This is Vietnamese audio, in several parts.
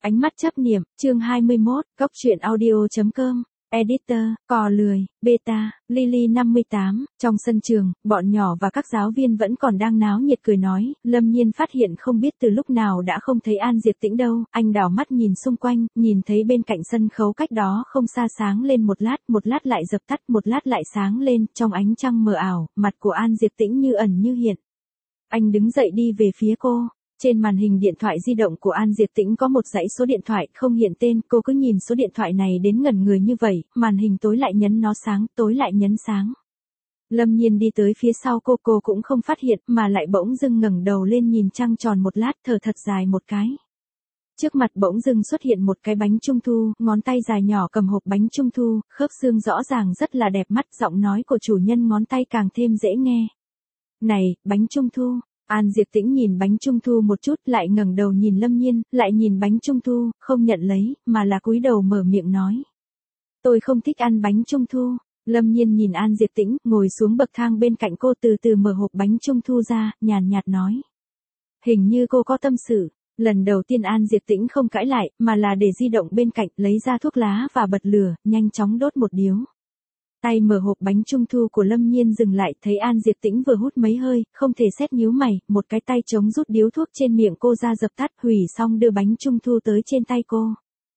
Ánh mắt chấp niệm, chương 21, Cốc truyện audio.com, Editor, cò lười, beta, Lily 58, trong sân trường, bọn nhỏ và các giáo viên vẫn còn đang náo nhiệt cười nói, Lâm Nhiên phát hiện không biết từ lúc nào đã không thấy An Diệp Tĩnh đâu, anh đảo mắt nhìn xung quanh, nhìn thấy bên cạnh sân khấu cách đó không xa sáng lên một lát lại dập tắt, một lát lại sáng lên, trong ánh trăng mờ ảo, mặt của An Diệp Tĩnh như ẩn như hiện. Anh đứng dậy đi về phía cô. Trên màn hình điện thoại di động của An Diệp Tĩnh có một dãy số điện thoại không hiện tên, cô cứ nhìn số điện thoại này đến ngẩn người như vậy, màn hình tối lại nhấn nó sáng, tối lại nhấn sáng. Lâm Nhiên đi tới phía sau cô cũng không phát hiện mà lại bỗng dưng ngẩng đầu lên nhìn trăng tròn một lát, thở thật dài một cái. Trước mặt bỗng dưng xuất hiện một cái bánh trung thu, ngón tay dài nhỏ cầm hộp bánh trung thu, khớp xương rõ ràng rất là đẹp mắt, giọng nói của chủ nhân ngón tay càng thêm dễ nghe. Này, bánh trung thu. An Diệp Tĩnh nhìn bánh trung thu một chút, lại ngẩng đầu nhìn Lâm Nhiên, lại nhìn bánh trung thu, không nhận lấy, mà là cúi đầu mở miệng nói. Tôi không thích ăn bánh trung thu. Lâm Nhiên nhìn An Diệp Tĩnh, ngồi xuống bậc thang bên cạnh cô, từ từ mở hộp bánh trung thu ra, nhàn nhạt nói. Hình như cô có tâm sự. Lần đầu tiên An Diệp Tĩnh không cãi lại, mà là để di động bên cạnh, lấy ra thuốc lá và bật lửa, nhanh chóng đốt một điếu. Tay mở hộp bánh trung thu của Lâm Nhiên dừng lại, thấy An Diệp Tĩnh vừa hút mấy hơi, không thể xét nhíu mày, một cái tay chống rút điếu thuốc trên miệng cô ra dập tắt, hủy xong đưa bánh trung thu tới trên tay cô.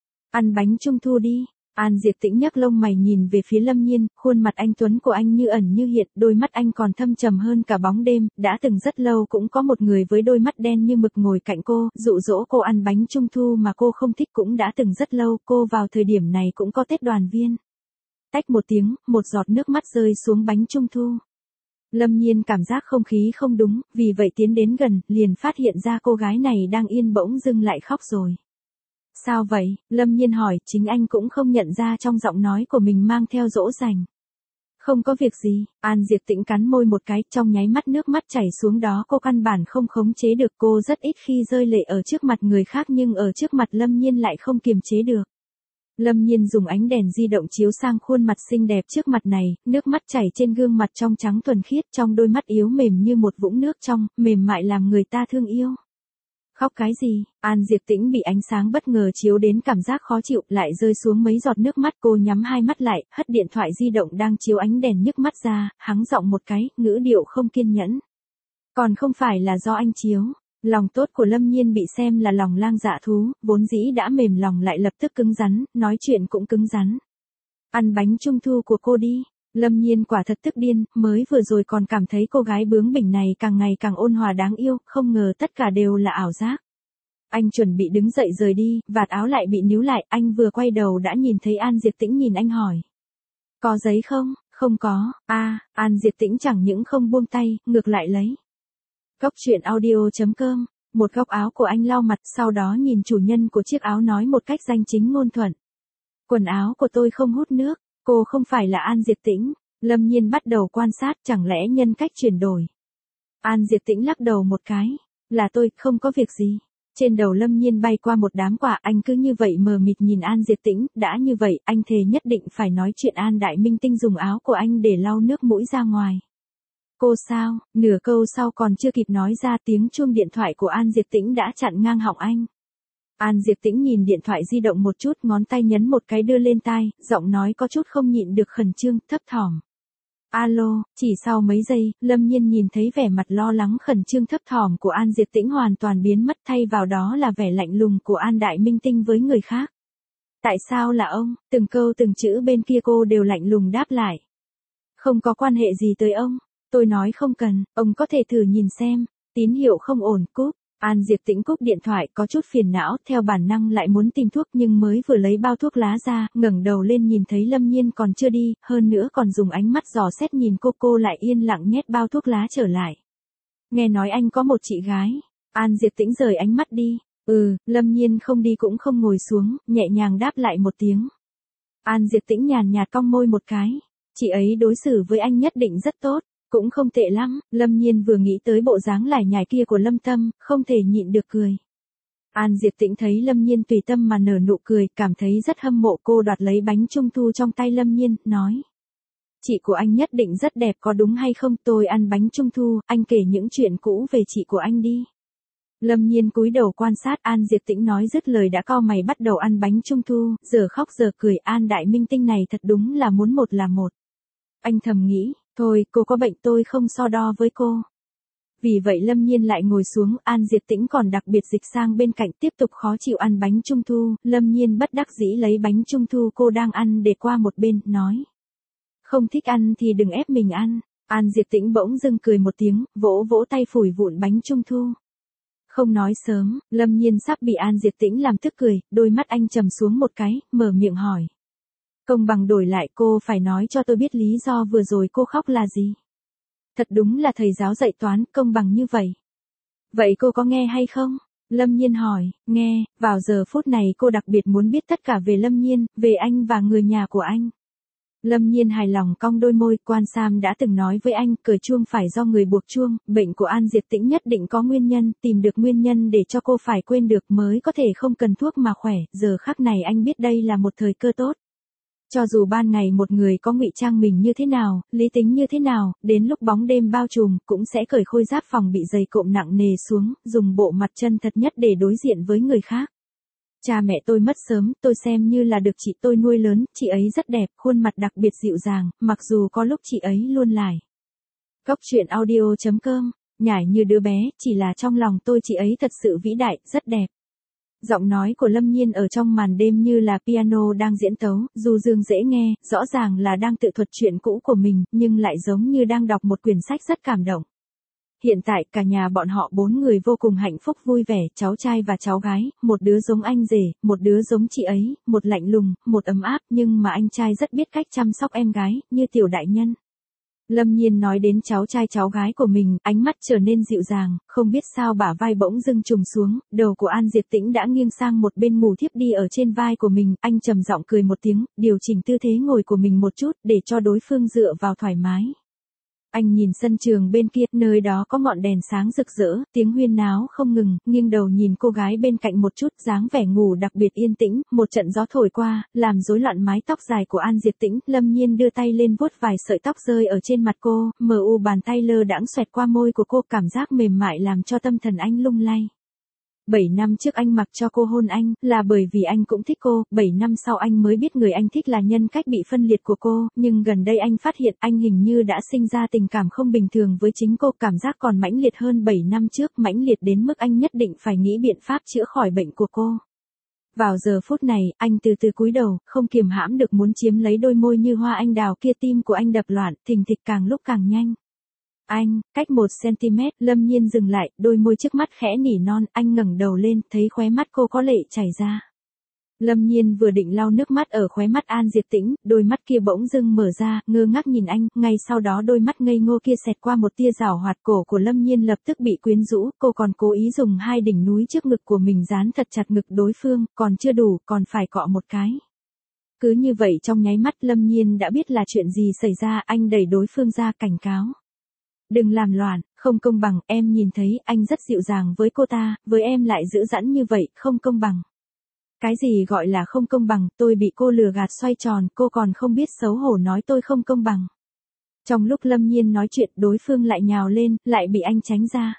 Ăn bánh trung thu đi. An Diệp Tĩnh nhấc lông mày nhìn về phía Lâm Nhiên, khuôn mặt anh tuấn của anh như ẩn như hiện, đôi mắt anh còn thâm trầm hơn cả bóng đêm, đã từng rất lâu cũng có một người với đôi mắt đen như mực ngồi cạnh cô, dụ dỗ cô ăn bánh trung thu mà cô không thích, cũng đã từng rất lâu, cô vào thời điểm này cũng có Tết đoàn viên. Tách một tiếng, một giọt nước mắt rơi xuống bánh trung thu. Lâm Nhiên cảm giác không khí không đúng, vì vậy tiến đến gần, liền phát hiện ra cô gái này đang yên bỗng dưng lại khóc rồi. Sao vậy? Lâm Nhiên hỏi, chính anh cũng không nhận ra trong giọng nói của mình mang theo dỗ dành. Không có việc gì. An Diệp Tĩnh cắn môi một cái, trong nháy mắt nước mắt chảy xuống đó, cô căn bản không khống chế được, cô rất ít khi rơi lệ ở trước mặt người khác nhưng ở trước mặt Lâm Nhiên lại không kiềm chế được. Lâm Nhiên dùng ánh đèn di động chiếu sang khuôn mặt xinh đẹp trước mặt này, nước mắt chảy trên gương mặt trong trắng thuần khiết, trong đôi mắt yếu mềm như một vũng nước trong, mềm mại làm người ta thương yêu. Khóc cái gì? An Diệp Tĩnh bị ánh sáng bất ngờ chiếu đến cảm giác khó chịu, lại rơi xuống mấy giọt nước mắt, cô nhắm hai mắt lại, hất điện thoại di động đang chiếu ánh đèn nhức mắt ra, hắng giọng một cái, ngữ điệu không kiên nhẫn. Còn không phải là do anh chiếu. Lòng tốt của Lâm Nhiên bị xem là lòng lang dạ thú, vốn dĩ đã mềm lòng lại lập tức cứng rắn, nói chuyện cũng cứng rắn. Ăn bánh trung thu của cô đi. Lâm Nhiên quả thật tức điên, mới vừa rồi còn cảm thấy cô gái bướng bỉnh này càng ngày càng ôn hòa đáng yêu, không ngờ tất cả đều là ảo giác. Anh chuẩn bị đứng dậy rời đi, vạt áo lại bị níu lại, anh vừa quay đầu đã nhìn thấy An Diệp Tĩnh nhìn anh hỏi. Có giấy không? Không có. An Diệp Tĩnh chẳng những không buông tay, ngược lại lấy. Cốc truyện audio.com, một góc áo của anh lau mặt, sau đó nhìn chủ nhân của chiếc áo nói một cách danh chính ngôn thuận. Quần áo của tôi không hút nước, cô không phải là An Diệp Tĩnh. Lâm Nhiên bắt đầu quan sát, chẳng lẽ nhân cách chuyển đổi. An Diệp Tĩnh lắc đầu một cái, là tôi, không có việc gì. Trên đầu Lâm Nhiên bay qua một đám quả, anh cứ như vậy mờ mịt nhìn An Diệp Tĩnh, đã như vậy, anh thề nhất định phải nói chuyện An Đại Minh Tinh dùng áo của anh để lau nước mũi ra ngoài. Cô sao? Nửa câu sau còn chưa kịp nói ra, tiếng chuông điện thoại của An Diệp Tĩnh đã chặn ngang họng anh. An Diệp Tĩnh nhìn điện thoại di động một chút, ngón tay nhấn một cái đưa lên tai, giọng nói có chút không nhịn được khẩn trương, thấp thỏm. Alo, chỉ sau mấy giây, Lâm Nhiên nhìn thấy vẻ mặt lo lắng khẩn trương thấp thỏm của An Diệp Tĩnh hoàn toàn biến mất, thay vào đó là vẻ lạnh lùng của An Đại Minh Tinh với người khác. Tại sao là ông? Từng câu từng chữ bên kia cô đều lạnh lùng đáp lại. Không có quan hệ gì tới ông. Tôi nói không cần, ông có thể thử nhìn xem. Tín hiệu không ổn, cúp. An Diệp Tĩnh cúp điện thoại, có chút phiền não, theo bản năng lại muốn tìm thuốc nhưng mới vừa lấy bao thuốc lá ra, ngẩng đầu lên nhìn thấy Lâm Nhiên còn chưa đi, hơn nữa còn dùng ánh mắt dò xét nhìn cô lại yên lặng nhét bao thuốc lá trở lại. Nghe nói anh có một chị gái. An Diệp Tĩnh rời ánh mắt đi. Lâm Nhiên không đi cũng không ngồi xuống, nhẹ nhàng đáp lại một tiếng. An Diệp Tĩnh nhàn nhạt cong môi một cái. Chị ấy đối xử với anh nhất định rất tốt. Cũng không tệ lắm. Lâm Nhiên vừa nghĩ tới bộ dáng lải nhải kia của Lâm Tâm, không thể nhịn được cười. An Diệp Tĩnh thấy Lâm Nhiên tùy tâm mà nở nụ cười, cảm thấy rất hâm mộ, cô đoạt lấy bánh trung thu trong tay Lâm Nhiên, nói. Chị của anh nhất định rất đẹp có đúng hay không? Tôi ăn bánh trung thu, anh kể những chuyện cũ về chị của anh đi. Lâm Nhiên cúi đầu quan sát An Diệp Tĩnh nói dứt lời đã cau mày bắt đầu ăn bánh trung thu, giờ khóc giờ cười. An đại minh tinh này thật đúng là muốn một là một. Anh thầm nghĩ, thôi cô có bệnh tôi không so đo với cô. Vì vậy Lâm Nhiên lại ngồi xuống, An Diệp Tĩnh còn đặc biệt dịch sang bên cạnh tiếp tục khó chịu ăn bánh trung thu. Lâm Nhiên bất đắc dĩ lấy bánh trung thu cô đang ăn để qua một bên, nói. Không thích ăn thì đừng ép mình ăn. An Diệp Tĩnh bỗng dưng cười một tiếng, vỗ vỗ tay phủi vụn bánh trung thu. Không nói sớm, Lâm Nhiên sắp bị An Diệp Tĩnh làm tức cười, đôi mắt anh trầm xuống một cái, mở miệng hỏi. Công bằng đổi lại cô phải nói cho tôi biết lý do vừa rồi cô khóc là gì. Thật đúng là thầy giáo dạy toán, công bằng như vậy. Vậy cô có nghe hay không? Lâm Nhiên hỏi, nghe, vào giờ phút này cô đặc biệt muốn biết tất cả về Lâm Nhiên, về anh và người nhà của anh. Lâm Nhiên hài lòng cong đôi môi, Quan Sam đã từng nói với anh, cởi chuông phải do người buộc chuông, bệnh của An Diệp Tĩnh nhất định có nguyên nhân, tìm được nguyên nhân để cho cô phải quên được mới có thể không cần thuốc mà khỏe, giờ khắc này anh biết đây là một thời cơ tốt. Cho dù ban ngày một người có ngụy trang mình như thế nào, lý tính như thế nào, đến lúc bóng đêm bao trùm, cũng sẽ cởi khôi giáp phòng bị dày cộm nặng nề xuống, dùng bộ mặt chân thật nhất để đối diện với người khác. Cha mẹ tôi mất sớm, tôi xem như là được chị tôi nuôi lớn, chị ấy rất đẹp, khuôn mặt đặc biệt dịu dàng, mặc dù có lúc chị ấy luôn lải. Cóc truyện audio.com, nhải như đứa bé, chỉ là trong lòng tôi chị ấy thật sự vĩ đại, rất đẹp. Giọng nói của Lâm Nhiên ở trong màn đêm như là piano đang diễn tấu, du dương dễ nghe, rõ ràng là đang tự thuật chuyện cũ của mình, nhưng lại giống như đang đọc một quyển sách rất cảm động. Hiện tại cả nhà bọn họ 4 người vô cùng hạnh phúc vui vẻ, cháu trai và cháu gái, một đứa giống anh rể, một đứa giống chị ấy, một lạnh lùng, một ấm áp, nhưng mà anh trai rất biết cách chăm sóc em gái, như tiểu đại nhân. Lâm Nhiên nói đến cháu trai cháu gái của mình, ánh mắt trở nên dịu dàng, không biết sao bả vai bỗng dưng trùng xuống, đầu của An Diệp Tĩnh đã nghiêng sang một bên ngủ thiếp đi ở trên vai của mình, anh trầm giọng cười một tiếng, điều chỉnh tư thế ngồi của mình một chút, để cho đối phương dựa vào thoải mái. Anh nhìn sân trường bên kia, nơi đó có ngọn đèn sáng rực rỡ, tiếng huyên náo không ngừng, nghiêng đầu nhìn cô gái bên cạnh một chút, dáng vẻ ngủ đặc biệt yên tĩnh, một trận gió thổi qua, làm rối loạn mái tóc dài của An Diệp Tĩnh, Lâm Nhiên đưa tay lên vuốt vài sợi tóc rơi ở trên mặt cô, bàn tay lơ đãng xoẹt qua môi của cô, cảm giác mềm mại làm cho tâm thần anh lung lay. 7 năm trước anh mặc cho cô hôn anh, là bởi vì anh cũng thích cô, 7 năm sau anh mới biết người anh thích là nhân cách bị phân liệt của cô, nhưng gần đây anh phát hiện anh hình như đã sinh ra tình cảm không bình thường với chính cô, cảm giác còn mãnh liệt hơn 7 năm trước, mãnh liệt đến mức anh nhất định phải nghĩ biện pháp chữa khỏi bệnh của cô. Vào giờ phút này, anh từ từ cúi đầu, không kiềm hãm được muốn chiếm lấy đôi môi như hoa anh đào kia, tim của anh đập loạn, thình thịch càng lúc càng nhanh. Anh, cách 1cm, Lâm Nhiên dừng lại, đôi môi trước mắt khẽ nỉ non, anh ngẩng đầu lên, thấy khóe mắt cô có lệ chảy ra. Lâm Nhiên vừa định lau nước mắt ở khóe mắt An Diệp Tĩnh, đôi mắt kia bỗng dưng mở ra, ngơ ngác nhìn anh, ngay sau đó đôi mắt ngây ngô kia xẹt qua một tia giảo hoạt, cổ của Lâm Nhiên lập tức bị quyến rũ, cô còn cố ý dùng hai đỉnh núi trước ngực của mình dán thật chặt ngực đối phương, còn chưa đủ, còn phải cọ một cái. Cứ như vậy trong nháy mắt Lâm Nhiên đã biết là chuyện gì xảy ra, anh đẩy đối phương ra cảnh cáo. Đừng làm loạn, không công bằng, em nhìn thấy anh rất dịu dàng với cô ta, với em lại dữ dãn như vậy, không công bằng. Cái gì gọi là không công bằng, tôi bị cô lừa gạt xoay tròn, cô còn không biết xấu hổ nói tôi không công bằng. Trong lúc Lâm Nhiên nói chuyện, đối phương lại nhào lên, lại bị anh tránh ra.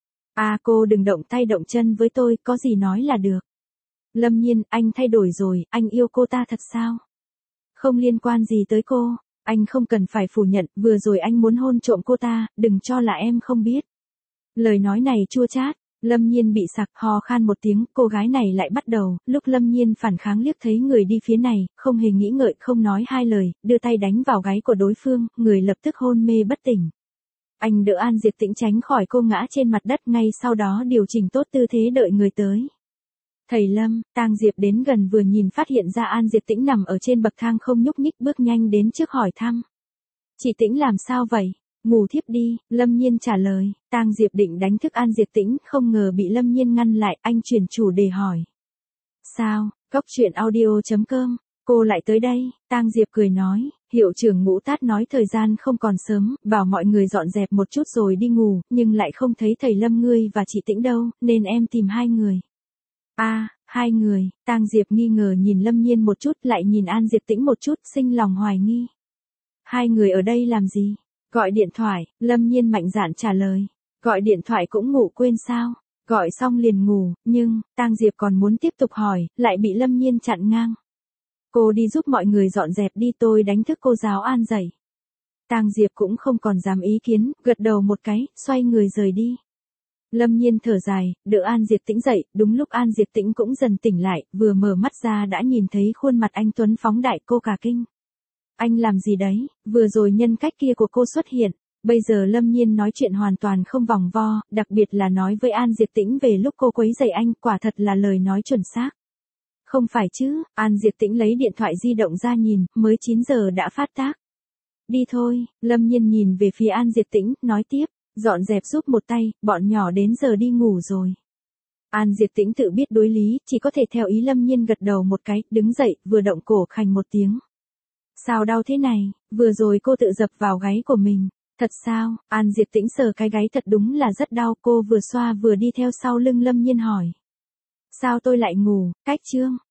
À cô đừng động tay động chân với tôi, có gì nói là được. Lâm Nhiên, anh thay đổi rồi, anh yêu cô ta thật sao? Không liên quan gì tới cô. Anh không cần phải phủ nhận, vừa rồi anh muốn hôn trộm cô ta, đừng cho là em không biết. Lời nói này chua chát, Lâm Nhiên bị sặc, hò khan một tiếng, cô gái này lại bắt đầu, lúc Lâm Nhiên phản kháng liếc thấy người đi phía này, không hề nghĩ ngợi, không nói hai lời, đưa tay đánh vào gáy của đối phương, người lập tức hôn mê bất tỉnh. Anh đỡ An Diệp Tĩnh tránh khỏi cô ngã trên mặt đất, ngay sau đó điều chỉnh tốt tư thế đợi người tới. Thầy Lâm, Tang Diệp đến gần vừa nhìn phát hiện ra An Diệp Tĩnh nằm ở trên bậc thang không nhúc nhích, bước nhanh đến trước hỏi thăm. Chị Tĩnh làm sao vậy? Ngủ thiếp đi, Lâm Nhiên trả lời. Tang Diệp định đánh thức An Diệp Tĩnh, không ngờ bị Lâm Nhiên ngăn lại, anh chuyển chủ đề hỏi. Sao, Cóc truyện audio.com, cô lại tới đây, Tang Diệp cười nói, hiệu trưởng Ngũ Tát nói thời gian không còn sớm, bảo mọi người dọn dẹp một chút rồi đi ngủ, nhưng lại không thấy thầy Lâm ngươi và chị Tĩnh đâu, nên em tìm hai người. À, hai người, Tang Diệp nghi ngờ nhìn Lâm Nhiên một chút, lại nhìn An Diệp Tĩnh một chút, sinh lòng hoài nghi. Hai người ở đây làm gì? Gọi điện thoại, Lâm Nhiên mạnh dạn trả lời. Gọi điện thoại cũng ngủ quên sao? Gọi xong liền ngủ, nhưng, Tang Diệp còn muốn tiếp tục hỏi, lại bị Lâm Nhiên chặn ngang. Cô đi giúp mọi người dọn dẹp đi, tôi đánh thức cô giáo An dậy. Tang Diệp cũng không còn dám ý kiến, gật đầu một cái, xoay người rời đi. Lâm Nhiên thở dài, đỡ An Diệp Tĩnh dậy, đúng lúc An Diệp Tĩnh cũng dần tỉnh lại, vừa mở mắt ra đã nhìn thấy khuôn mặt anh tuấn phóng đại, cô cả kinh. Anh làm gì đấy, vừa rồi nhân cách kia của cô xuất hiện. Bây giờ Lâm Nhiên nói chuyện hoàn toàn không vòng vo, đặc biệt là nói với An Diệp Tĩnh về lúc cô quấy rầy anh, quả thật là lời nói chuẩn xác. Không phải chứ, An Diệp Tĩnh lấy điện thoại di động ra nhìn, mới 9 giờ đã phát tác. Đi thôi, Lâm Nhiên nhìn về phía An Diệp Tĩnh, nói tiếp, dọn dẹp giúp một tay, bọn nhỏ đến giờ đi ngủ rồi. An Diệp Tĩnh tự biết đối lý, chỉ có thể theo ý Lâm Nhiên gật đầu một cái, đứng dậy, vừa động cổ khành một tiếng. Sao đau thế này, vừa rồi cô tự dập vào gáy của mình. Thật sao, An Diệp Tĩnh sờ cái gáy thật đúng là rất đau, cô vừa xoa vừa đi theo sau lưng Lâm Nhiên hỏi. Sao tôi lại ngủ, cách chương.